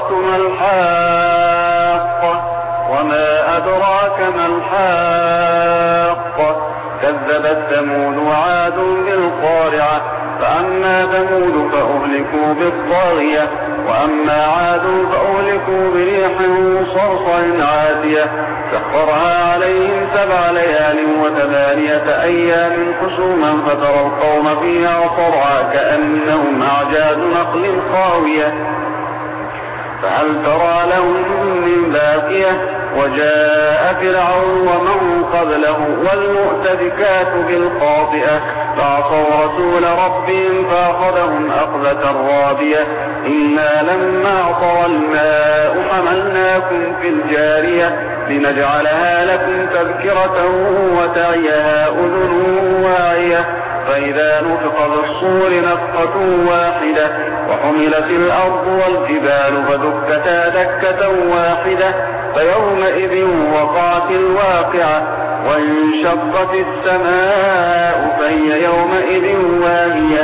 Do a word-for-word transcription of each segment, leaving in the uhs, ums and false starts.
ما الحاقة وما أدراك ما الحاقة كذبت ثمود وعاد بالقارعة فأما ثمود فأهلكوا بالطاغية وأما عاد فأهلكوا بريح صرصر عاتية سخرها عليهم سبع ليال وثمانية أيام حسوما فترى القوم فيها صرعى كأنهم أعجاز نخل خاوية فهل ترى لهم من باقية وجاء فرعون ومن قبله والمؤتفكات بالخاطئة فعصوا رسول ربهم فأخذهم أخذة رابية إنا لما عصوا الماء حملناكم في الجارية لنجعلها لكم تذكرة وتعيها أذن واعية فإذا نفخ بالصور نفخة واحدة وحملت الأرض والجبال فدكتا دكة واحدة فيومئذ وقعت الواقعة وانشقت السماء فهي يومئذ واهية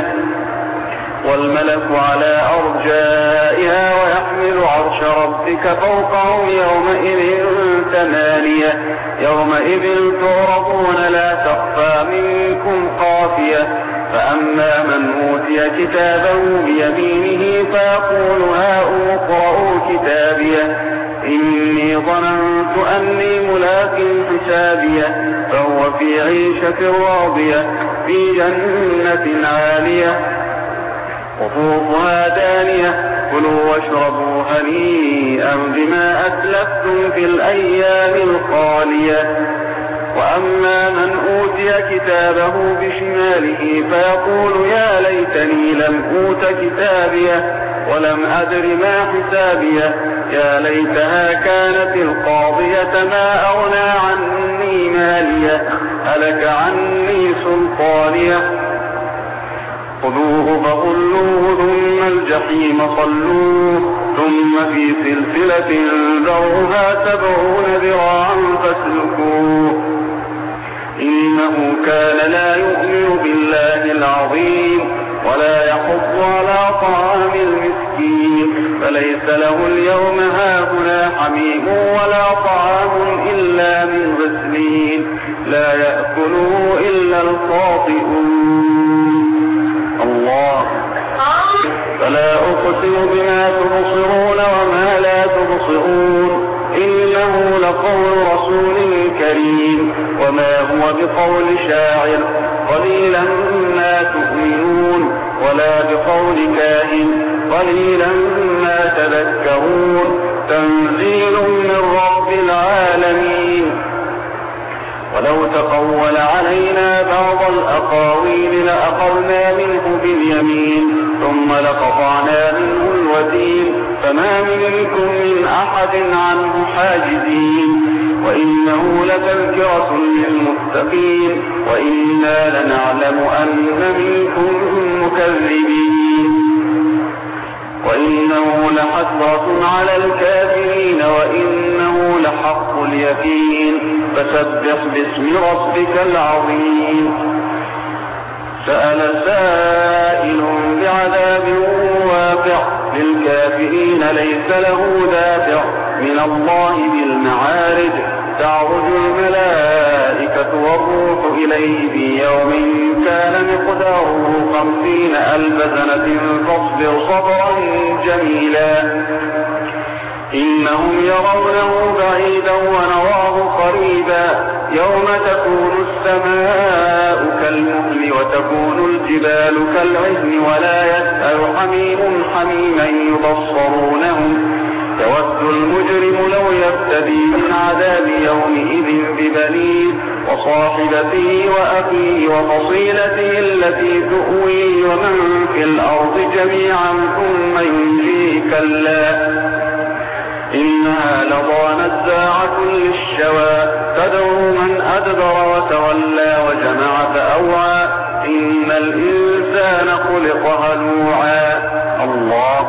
والملك على أرجائها ويحمل عرش ربك فوقهم يومئذ ثمانية يومئذ تعرضون لا تخفى منكم خافية فأما من أوتي كتابه بيمينه فيقول هاؤم اقرءوا كتابيه إني ظننت أني ملاق حسابيه فهو في عيشة راضية في جنة عالية قطوفها دانية كلوا واشربوا هنيئا بما أسلفتم في الأيام الخالية وأما من أوتي كتابه بشماله فيقول يا ليتني لم أوت كتابيه ولم أدر ما حسابيه يا ليتها كانت القاضية ما أغنى عني ماليه هلك عني سلطانيه خذوه فغلوه ثم الجحيم صلوه ثم في سلسلة ذرعها سبعون ذراعا فاسلكوه إنه كان لا يؤمن بالله العظيم ولا يحض على طعام المسكين فليس له اليوم هاهنا حميم ولا طعام إلا من غسلين لا يأكله إلا الخاطئون الله فلا أقسم بما تبصرون وما لا تبصرون إنه لقول رسول كريم وما هو بقول شاعر قليلا ما تؤمنون ولا بقول كاهن قليلا ما تذكرون تنزيل من رب العالمين ولو تقول علينا بعض الأقاويل لأخذنا منه باليمين ثم لقطعنا منه الوتين فما منكم من أحد عنه حاجزين وإنه لتذكرة للمتقين وإنا لنعلم أن منكم مكذبين وإنه لحسرة على الكافرين وإنه لحق اليقين فسبح باسم ربك العظيم سأل سائل بعذاب واقع للكافرين ليس له دافع من الله بالمعارج تعرج الملائكة والروح إليه في يوم كان مقداره خمسين ألف سنة فاصبر صبرا جميلا إنهم يرونه بعيدا ونراه قريبا يوم تكون السماء كالمهل وتكون الجبال كالعهن ولا يسأل حميم حميما يبصرونهم يود المجرم لو يفتدي من عذاب يومئذ ببنيه وصاحبته وأخيه وفصيلته التي تؤويه ومن في الأرض جميعا ثم ينجيه كلا إنها لظى نزاعة للشوى تدعو من أدبر وتولى وجمع فأوعى إن الإنسان خلق هلوعا الله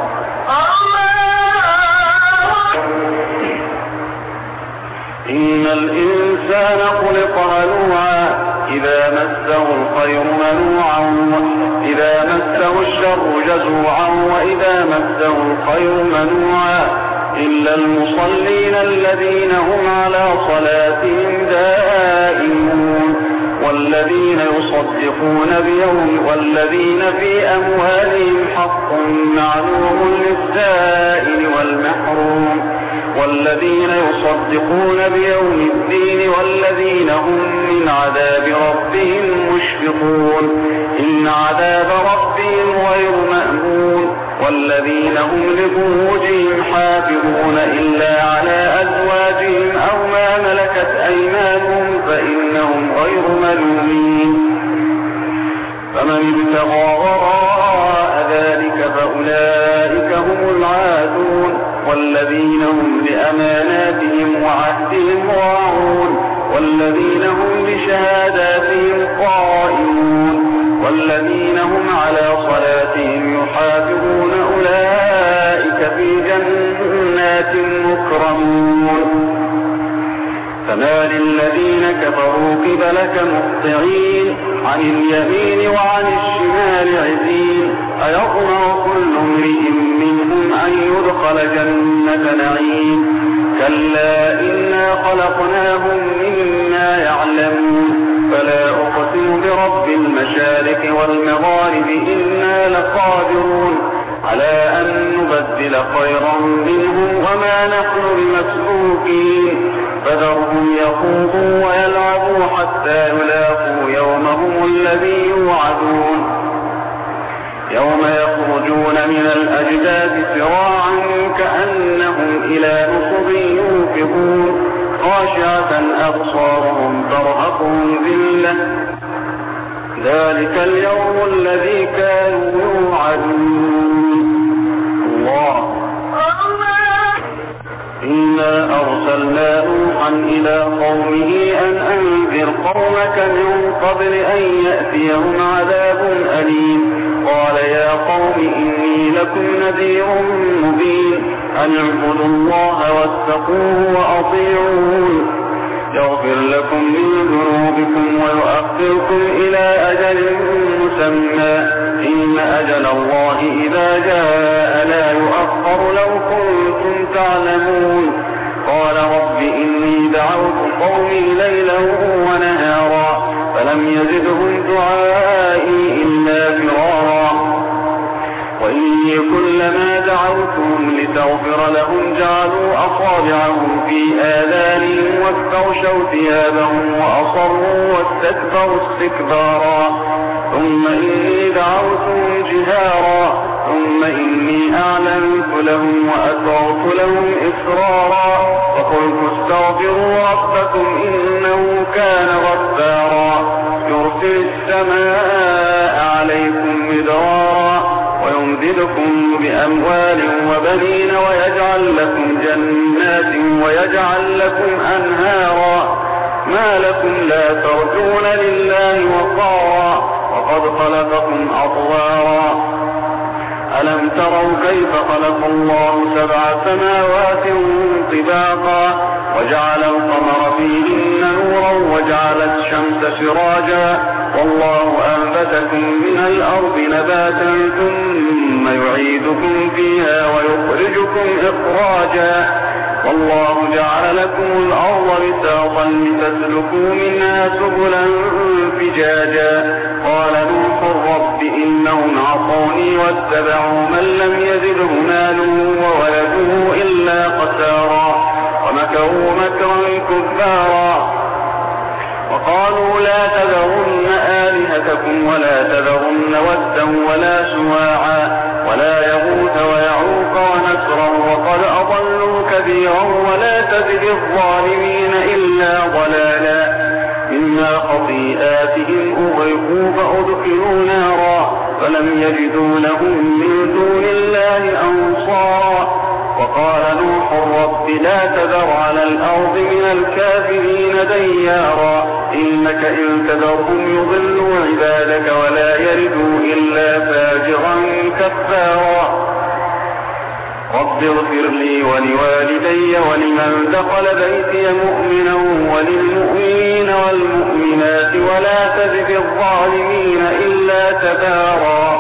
إن الإنسان خلق هلوعا إذا مسه الخير منوعا إذا مسه الشر جزوعا وإذا مسه الخير منوعا إلا المصلين الذين هم على صلاتهم دائمون والذين يصدقون بيوم والذين في أموالهم حق معلوم للسائل والمحروم والذين يصدقون بيوم الدين والذين هم من عذاب ربهم مشفقون إن عذاب ربهم غير مأمون والذين هم لفروجهم حافظون إلا على أزواجهم أو ما ملكت أيمانهم فإنهم غير ملومين فمن ابتغى وراء ذلك فأولئك هم العادون والذين هم لأماناتهم وعهدهم راعون والذين هم بشهاداتهم قائمون والذين هم على صلاتهم يحافظون أولئك في جنات مكرمون فما للذين كفروا قبلك مهطعين عن اليمين وعن الشمال عزين أيطمع كل امرئ منهم أن يدخل جنة نعيم كلا إنا خلقناهم مما يعلمون فلا أقسم برب المشارق والمغارب إنا لقادرون على أن نبدل خيرا منهم وما نحن بمسبوقين فذرهم يخوضوا ويلعبوا حتى يلاقوا يومهم الذي يوعدون يوم يخرجون من الأجداث سراعا كأنهم إلى نصب يوفضون خاشعة أبصارهم ترهقهم ذلة ذلك اليوم الذي كانوا يوعدون الله إنا أرسلنا نوحا إلى قومه أن أنذر قومك من قبل أن يأتيهم عذاب أليم قال يا قوم إني لكم نذير مبين أن اعبدوا الله واتقوه وأطيعون يغفر لكم من ذنوبكم ويؤخركم إلى أجل مسمى إن أجل الله إذا جاء لا يؤخر لو كنتم تعلمون قال رب إني دعوت قومي ليلا ونهارا فلم يزدهم دعائي إلا فرارا وإني كلما دعوتهم لتغفر لهم جعلوا أصابعهم في آذانهم واستغشوا ثيابهم وأصروا واستكبروا استكبارا ثم إني دعوتهم جهارا ثم إني أعلنت لهم وأسررت لهم إسرارا فقلت استغفروا ربكم إنه كان غفارا يرسل السماء عليكم مدرارا ويمددكم بأموال وبنين ويجعل لكم جنات ويجعل لكم أنهارا ما لكم لا ترجون لله وقارا وقد خلقكم أطوارا ألم تروا كيف خلق الله سبع سماوات طباقا وجعل القمر فيهن نورا وجعل الشمس سراجا والله أنبتكم من الأرض نباتا ثم يعيدكم فيها ويخرجكم إخراجا والله جعل لكم الأرض بساطا لتسلكوا منها سبلا فجاجا قال نوح رب إنهم عصوني واتبعوا من لم يزده ماله وولده إلا خسارا ومكروا مكرا كبارا وقالوا لا تذرن آلهتكم ولا تذرن ودا ولا سواعا ولا يغوث ويعوق ونسرا وقد أضلوا كثيرا ولا تزد الظالمين إلا ضلالا مما خطيئاتهم أغرقوا فأدخلوا نارا فلم يجدوا لهم من دون الله أنصارا وقال نوح رب لا تذر على الأرض من الكافرين ديارا إنك إن تذرهم يضلوا عبادك ولا يردوا إلا فاجرا كفارا رب اغفر لي ولوالدي ولمن دخل بيتي مؤمنا وللمؤمنين والمؤمنات ولا تزد الظالمين إلا تبارا